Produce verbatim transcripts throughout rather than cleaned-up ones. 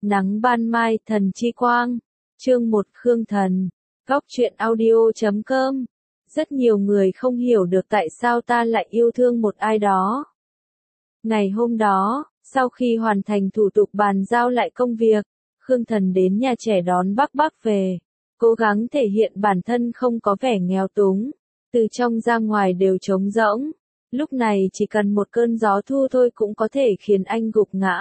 Nắng ban mai thần chi quang. Chương một Khương Thần. Góc truyện audio chấm com. Rất nhiều người không hiểu được tại sao ta lại yêu thương một ai đó. Ngày hôm đó, sau khi hoàn thành thủ tục bàn giao lại công việc, Khương Thần đến nhà trẻ đón Bắc Bắc về, cố gắng thể hiện bản thân không có vẻ nghèo túng, từ trong ra ngoài đều trống rỗng, lúc này chỉ cần một cơn gió thu thôi cũng có thể khiến anh gục ngã.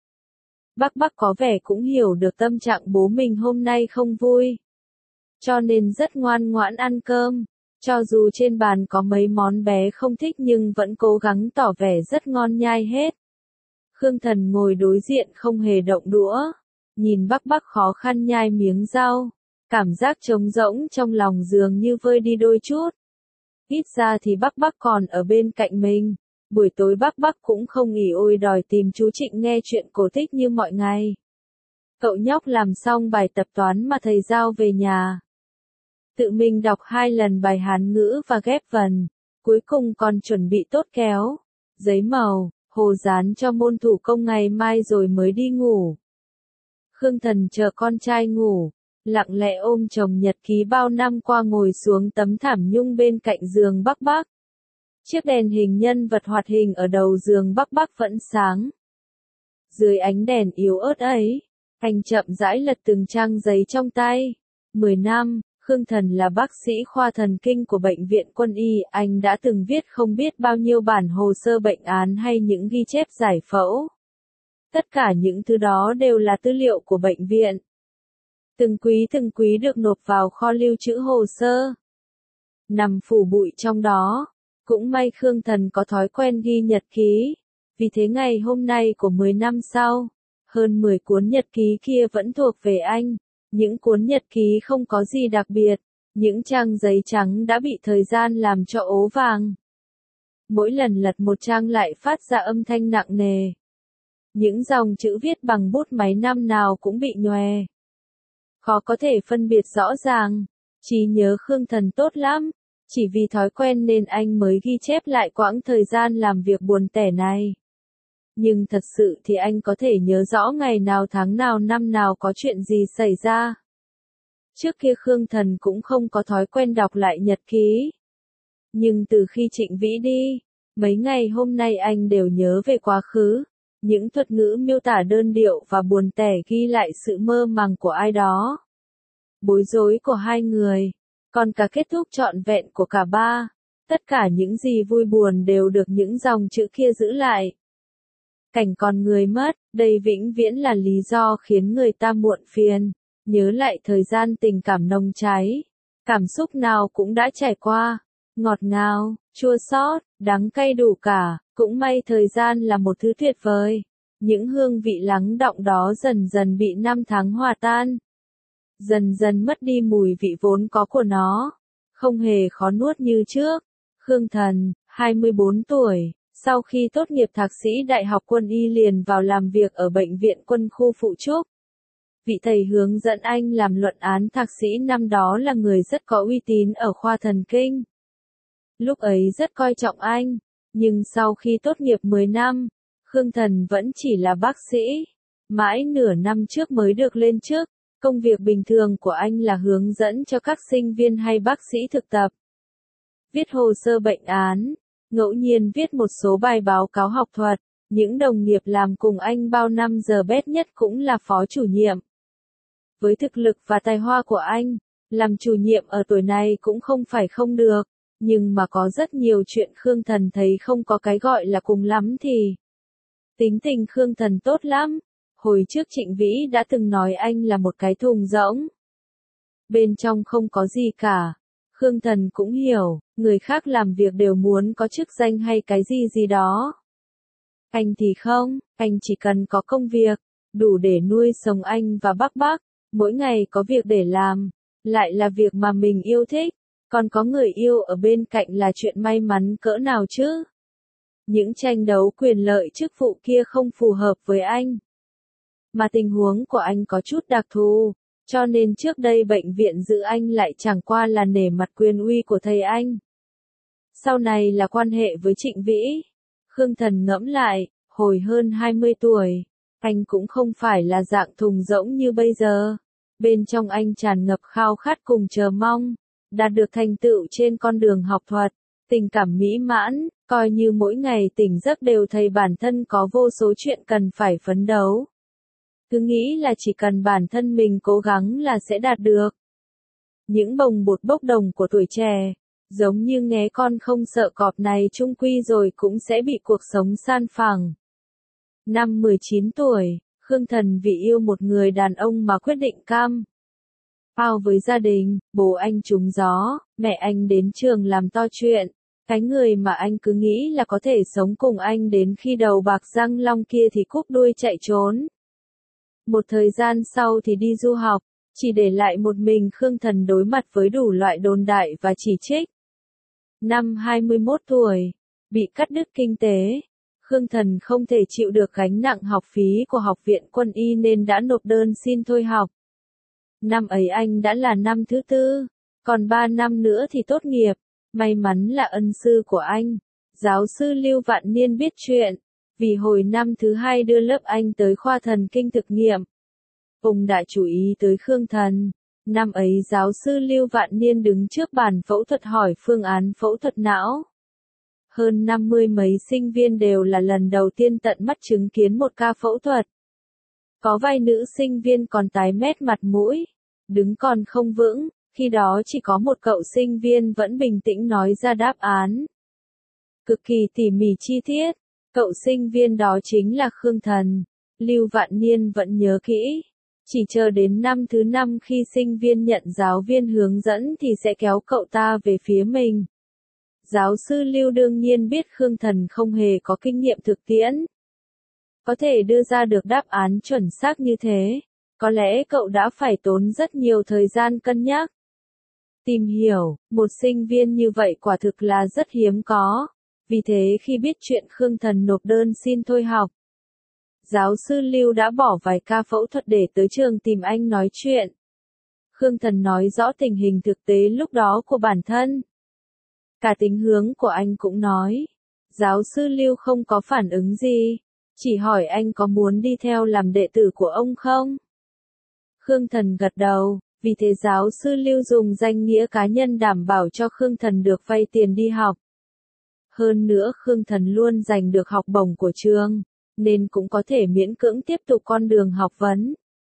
Bắc Bắc có vẻ cũng hiểu được tâm trạng bố mình hôm nay không vui, cho nên rất ngoan ngoãn ăn cơm, cho dù trên bàn có mấy món bé không thích nhưng vẫn cố gắng tỏ vẻ rất ngon nhai hết. Khương Thần ngồi đối diện không hề động đũa, nhìn Bắc Bắc khó khăn nhai miếng rau, cảm giác trống rỗng trong lòng dường như vơi đi đôi chút. Ít ra thì Bắc Bắc còn ở bên cạnh mình, buổi tối Bắc Bắc cũng không ỉ ôi đòi tìm chú Trịnh nghe chuyện cổ tích như mọi ngày. Cậu nhóc làm xong bài tập toán mà thầy giao về nhà, tự mình đọc hai lần bài Hán ngữ và ghép vần, cuối cùng còn chuẩn bị tốt kéo, giấy màu, hồ dán cho môn thủ công ngày mai rồi mới đi ngủ. Khương Thần chờ con trai ngủ, lặng lẽ ôm chồng nhật ký bao năm qua ngồi xuống tấm thảm nhung bên cạnh giường Bắc Bắc. Chiếc đèn hình nhân vật hoạt hình ở đầu giường Bắc Bắc vẫn sáng. Dưới ánh đèn yếu ớt ấy, anh chậm rãi lật từng trang giấy trong tay. Mười năm, Khương Thần là bác sĩ khoa thần kinh của bệnh viện quân y, anh đã từng viết không biết bao nhiêu bản hồ sơ bệnh án hay những ghi chép giải phẫu. Tất cả những thứ đó đều là tư liệu của bệnh viện. Từng quý từng quý được nộp vào kho lưu trữ hồ sơ. Nằm phủ bụi trong đó, cũng may Khương Thần có thói quen ghi nhật ký, vì thế ngày hôm nay của mười năm sau, hơn mười cuốn nhật ký kia vẫn thuộc về anh. Những cuốn nhật ký không có gì đặc biệt, những trang giấy trắng đã bị thời gian làm cho ố vàng. Mỗi lần lật một trang lại phát ra âm thanh nặng nề. Những dòng chữ viết bằng bút máy năm nào cũng bị nhòe. Khó có thể phân biệt rõ ràng, trí nhớ Khương Thần tốt lắm, chỉ vì thói quen nên anh mới ghi chép lại quãng thời gian làm việc buồn tẻ này. Nhưng thật sự thì anh có thể nhớ rõ ngày nào tháng nào năm nào có chuyện gì xảy ra. Trước kia Khương Thần cũng không có thói quen đọc lại nhật ký. Nhưng từ khi Trịnh Vĩ đi, mấy ngày hôm nay anh đều nhớ về quá khứ. Những thuật ngữ miêu tả đơn điệu và buồn tẻ ghi lại sự mơ màng của ai đó. Bối rối của hai người, còn cả kết thúc trọn vẹn của cả ba. Tất cả những gì vui buồn đều được những dòng chữ kia giữ lại. Cảnh còn người mất, đây vĩnh viễn là lý do khiến người ta muộn phiền, nhớ lại thời gian tình cảm nồng cháy, cảm xúc nào cũng đã trải qua, ngọt ngào, chua xót, đắng cay đủ cả, cũng may thời gian là một thứ tuyệt vời, những hương vị lắng đọng đó dần dần bị năm tháng hòa tan, dần dần mất đi mùi vị vốn có của nó, không hề khó nuốt như trước. Khương Thần, hai mươi bốn tuổi. Sau khi tốt nghiệp thạc sĩ Đại học Quân y liền vào làm việc ở bệnh viện quân khu Phụ Trúc. Vị thầy hướng dẫn anh làm luận án thạc sĩ năm đó là người rất có uy tín ở khoa thần kinh. Lúc ấy rất coi trọng anh, nhưng sau khi tốt nghiệp mười năm, Khương Thần vẫn chỉ là bác sĩ. Mãi nửa năm trước mới được lên chức, công việc bình thường của anh là hướng dẫn cho các sinh viên hay bác sĩ thực tập. Viết hồ sơ bệnh án. Ngẫu nhiên viết một số bài báo cáo học thuật, những đồng nghiệp làm cùng anh bao năm giờ bét nhất cũng là phó chủ nhiệm. Với thực lực và tài hoa của anh, làm chủ nhiệm ở tuổi này cũng không phải không được, nhưng mà có rất nhiều chuyện Khương Thần thấy không có cái gọi là cùng lắm thì. Tính tình Khương Thần tốt lắm, hồi trước Trịnh Vĩ đã từng nói anh là một cái thùng rỗng. Bên trong không có gì cả. Khương Thần cũng hiểu, người khác làm việc đều muốn có chức danh hay cái gì gì đó. Anh thì không, anh chỉ cần có công việc, đủ để nuôi sống anh và Bắc Bắc, mỗi ngày có việc để làm, lại là việc mà mình yêu thích, còn có người yêu ở bên cạnh là chuyện may mắn cỡ nào chứ. Những tranh đấu quyền lợi chức vụ kia không phù hợp với anh. Mà tình huống của anh có chút đặc thù. Cho nên trước đây bệnh viện giữ anh lại chẳng qua là nể mặt quyền uy của thầy anh. Sau này là quan hệ với Trịnh Vĩ. Khương Thần ngẫm lại, hồi hơn hai mươi tuổi, Anh cũng không phải là dạng thùng rỗng như bây giờ. Bên trong anh tràn ngập khao khát cùng chờ mong, đạt được thành tựu trên con đường học thuật, tình cảm mỹ mãn, coi như mỗi ngày tỉnh giấc đều thấy bản thân có vô số chuyện cần phải phấn đấu. Cứ nghĩ là chỉ cần bản thân mình cố gắng là sẽ đạt được. Những bồng bột bốc đồng của tuổi trẻ, giống như nghé con không sợ cọp này chung quy rồi cũng sẽ bị cuộc sống san phẳng. Năm mười chín tuổi, Khương Thần vì yêu một người đàn ông mà quyết định cam phao với gia đình, bố anh trúng gió, mẹ anh đến trường làm to chuyện. Cái người mà anh cứ nghĩ là có thể sống cùng anh đến khi đầu bạc răng long kia thì cúp đuôi chạy trốn. Một thời gian sau thì đi du học, chỉ để lại một mình Khương Thần đối mặt với đủ loại đồn đại và chỉ trích. Năm hai mươi mốt tuổi, bị cắt đứt kinh tế, Khương Thần không thể chịu được gánh nặng học phí của Học viện Quân y nên đã nộp đơn xin thôi học. Năm ấy anh đã là năm thứ tư, còn ba năm nữa thì tốt nghiệp. May mắn là ân sư của anh, giáo sư Lưu Vạn Niên biết chuyện, vì hồi năm thứ hai đưa lớp anh tới khoa thần kinh thực nghiệm. Ông đã chú ý tới Khương Thần. Năm ấy giáo sư Lưu Vạn Niên đứng trước bàn phẫu thuật hỏi phương án phẫu thuật não. Hơn năm mươi mấy sinh viên đều là lần đầu tiên tận mắt chứng kiến một ca phẫu thuật. Có vài nữ sinh viên còn tái mét mặt mũi, đứng còn không vững, khi đó chỉ có một cậu sinh viên vẫn bình tĩnh nói ra đáp án. Cực kỳ tỉ mỉ chi tiết, cậu sinh viên đó chính là Khương Thần. Lưu Vạn Niên vẫn nhớ kỹ. Chỉ chờ đến năm thứ năm khi sinh viên nhận giáo viên hướng dẫn thì sẽ kéo cậu ta về phía mình. Giáo sư Lưu đương nhiên biết Khương Thần không hề có kinh nghiệm thực tiễn. Có thể đưa ra được đáp án chuẩn xác như thế, có lẽ cậu đã phải tốn rất nhiều thời gian cân nhắc. Tìm hiểu, một sinh viên như vậy quả thực là rất hiếm có. Vì thế khi biết chuyện Khương Thần nộp đơn xin thôi học, giáo sư Lưu đã bỏ vài ca phẫu thuật để tới trường tìm anh nói chuyện. Khương Thần nói rõ tình hình thực tế lúc đó của bản thân. Cả tính hướng của anh cũng nói. Giáo sư Lưu không có phản ứng gì, chỉ hỏi anh có muốn đi theo làm đệ tử của ông không? Khương Thần gật đầu, vì thế giáo sư Lưu dùng danh nghĩa cá nhân đảm bảo cho Khương Thần được vay tiền đi học. Hơn nữa Khương Thần luôn giành được học bổng của trường, nên cũng có thể miễn cưỡng tiếp tục con đường học vấn.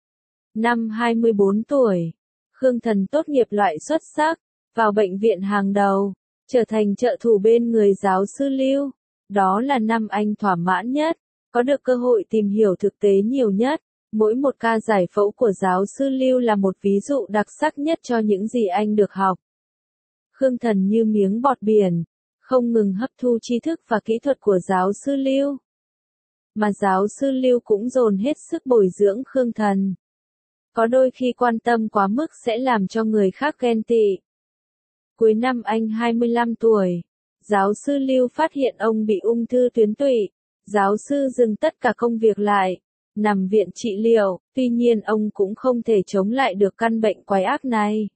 Năm hai mươi bốn tuổi, Khương Thần tốt nghiệp loại xuất sắc, vào bệnh viện hàng đầu, trở thành trợ thủ bên người giáo sư Lưu. Đó là năm anh thỏa mãn nhất, có được cơ hội tìm hiểu thực tế nhiều nhất. Mỗi một ca giải phẫu của giáo sư Lưu là một ví dụ đặc sắc nhất cho những gì anh được học. Khương Thần như miếng bọt biển, không ngừng hấp thu tri thức và kỹ thuật của giáo sư Lưu. Mà giáo sư Lưu cũng dồn hết sức bồi dưỡng Khương Thần. Có đôi khi quan tâm quá mức sẽ làm cho người khác ghen tị. Cuối năm anh hai mươi lăm tuổi, giáo sư Lưu phát hiện ông bị ung thư tuyến tụy. Giáo sư dừng tất cả công việc lại, nằm viện trị liệu, tuy nhiên ông cũng không thể chống lại được căn bệnh quái ác này.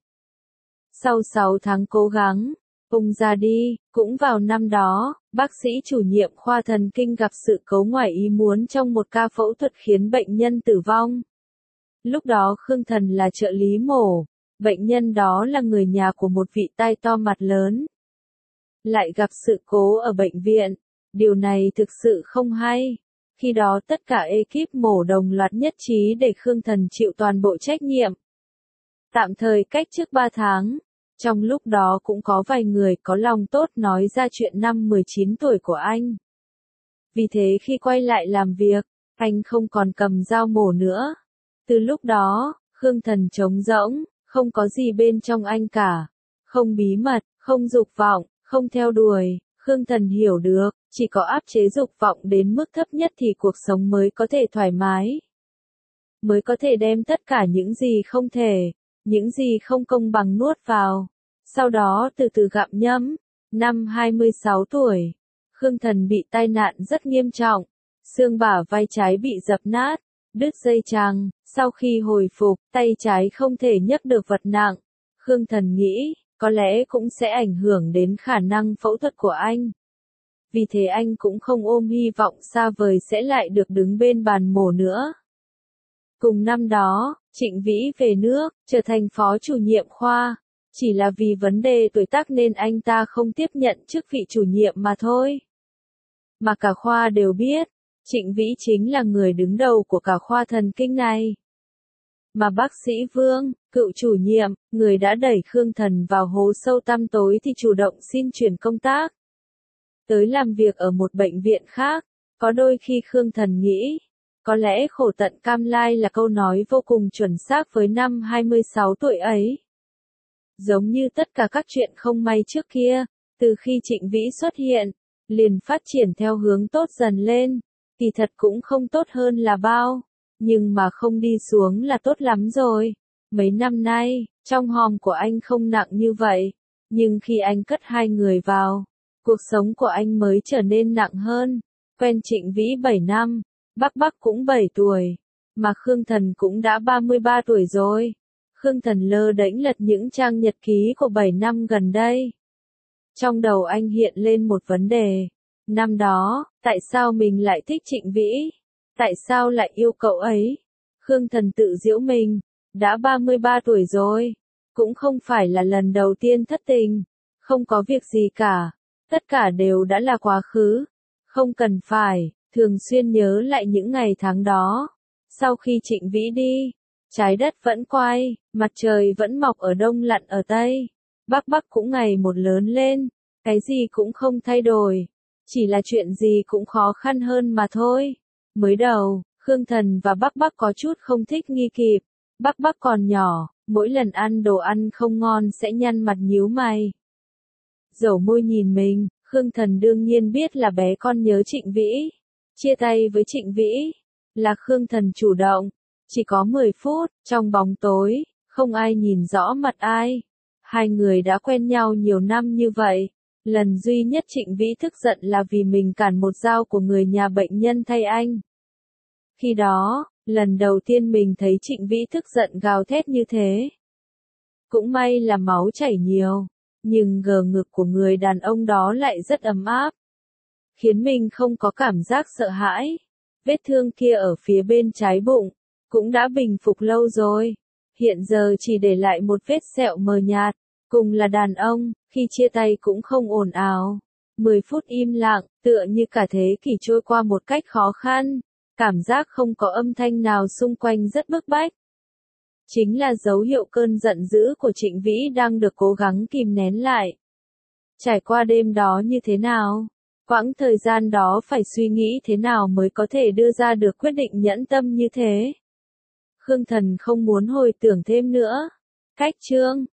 Sau sáu tháng cố gắng, ông ra đi. Cũng vào năm đó, bác sĩ chủ nhiệm khoa thần kinh gặp sự cố ngoài ý muốn trong một ca phẫu thuật khiến bệnh nhân tử vong. Lúc đó Khương Thần là trợ lý mổ, bệnh nhân đó là người nhà của một vị tai to mặt lớn. Lại gặp sự cố ở bệnh viện, điều này thực sự không hay. Khi đó tất cả ekip mổ đồng loạt nhất trí để Khương Thần chịu toàn bộ trách nhiệm. Tạm thời cách chức ba tháng. Trong lúc đó cũng có vài người có lòng tốt nói ra chuyện năm mười chín tuổi của anh. Vì thế khi quay lại làm việc, anh không còn cầm dao mổ nữa. Từ lúc đó, Khương Thần trống rỗng, không có gì bên trong anh cả. Không bí mật, không dục vọng, không theo đuổi. Khương Thần hiểu được, chỉ có áp chế dục vọng đến mức thấp nhất thì cuộc sống mới có thể thoải mái. Mới có thể đem tất cả những gì không thể, những gì không công bằng nuốt vào. Sau đó từ từ gặm nhấm. Năm hai mươi sáu tuổi, Khương Thần bị tai nạn rất nghiêm trọng. Xương bả vai trái bị dập nát, đứt dây chằng. Sau khi hồi phục, tay trái không thể nhấc được vật nặng. Khương Thần nghĩ, có lẽ cũng sẽ ảnh hưởng đến khả năng phẫu thuật của anh. vì thế anh cũng không ôm hy vọng xa vời sẽ lại được đứng bên bàn mổ nữa. Cùng năm đó, Trịnh Vĩ về nước, trở thành phó chủ nhiệm khoa. Chỉ là vì vấn đề tuổi tác nên anh ta không tiếp nhận chức vị chủ nhiệm mà thôi. Mà cả khoa đều biết, Trịnh Vĩ chính là người đứng đầu của cả khoa thần kinh này. Mà bác sĩ Vương, cựu chủ nhiệm, người đã đẩy Khương Thần vào hố sâu tăm tối thì chủ động xin chuyển công tác tới làm việc ở một bệnh viện khác. Có đôi khi Khương Thần nghĩ, có lẽ khổ tận cam lai là câu nói vô cùng chuẩn xác với năm hai mươi sáu tuổi ấy. Giống như tất cả các chuyện không may trước kia, từ khi Trịnh Vĩ xuất hiện, liền phát triển theo hướng tốt dần lên, kỳ thật cũng không tốt hơn là bao, nhưng mà không đi xuống là tốt lắm rồi. Mấy năm nay, trong hòm của anh không nặng như vậy, nhưng khi anh cất hai người vào, cuộc sống của anh mới trở nên nặng hơn. Quen Trịnh Vĩ bảy năm, Bắc Bắc cũng bảy tuổi, mà Khương Thần cũng đã ba mươi ba tuổi rồi. Khương Thần lơ đễnh lật những trang nhật ký của bảy năm gần đây. Trong đầu anh hiện lên một vấn đề. Năm đó, tại sao mình lại thích Trịnh Vĩ? Tại sao lại yêu cậu ấy? Khương Thần tự giễu mình, đã ba mươi ba tuổi rồi, cũng không phải là lần đầu tiên thất tình, không có việc gì cả, tất cả đều đã là quá khứ, không cần phải thường xuyên nhớ lại những ngày tháng đó. Sau khi Trịnh Vĩ đi, trái đất vẫn quay, mặt trời vẫn mọc ở đông lặn ở tây, Bắc Bắc cũng ngày một lớn lên, cái gì cũng không thay đổi, chỉ là chuyện gì cũng khó khăn hơn mà thôi. Mới đầu, Khương Thần và Bắc Bắc có chút không thích nghi kịp, Bắc Bắc còn nhỏ, mỗi lần ăn đồ ăn không ngon sẽ nhăn mặt nhíu mày. Dẩu môi nhìn mình, Khương Thần đương nhiên biết là bé con nhớ Trịnh Vĩ. Chia tay với Trịnh Vĩ, là Khương Thần chủ động. Chỉ có mười phút, trong bóng tối, không ai nhìn rõ mặt ai. Hai người đã quen nhau nhiều năm như vậy. Lần duy nhất Trịnh Vĩ tức giận là vì mình cản một dao của người nhà bệnh nhân thay anh. Khi đó, lần đầu tiên mình thấy Trịnh Vĩ tức giận gào thét như thế. Cũng may là máu chảy nhiều, nhưng gờ ngực của người đàn ông đó lại rất ấm áp, khiến mình không có cảm giác sợ hãi. Vết thương kia ở phía bên trái bụng, cũng đã bình phục lâu rồi, hiện giờ chỉ để lại một vết sẹo mờ nhạt. Cùng là đàn ông, khi chia tay cũng không ồn ào. Mười phút im lặng, tựa như cả thế kỷ trôi qua một cách khó khăn. Cảm giác không có âm thanh nào xung quanh rất bức bách. Chính là dấu hiệu cơn giận dữ của Trịnh Vĩ đang được cố gắng kìm nén lại. Trải qua đêm đó như thế nào? Quãng thời gian đó phải suy nghĩ thế nào mới có thể đưa ra được quyết định nhẫn tâm như thế? Khương Thần không muốn hồi tưởng thêm nữa. Cách chương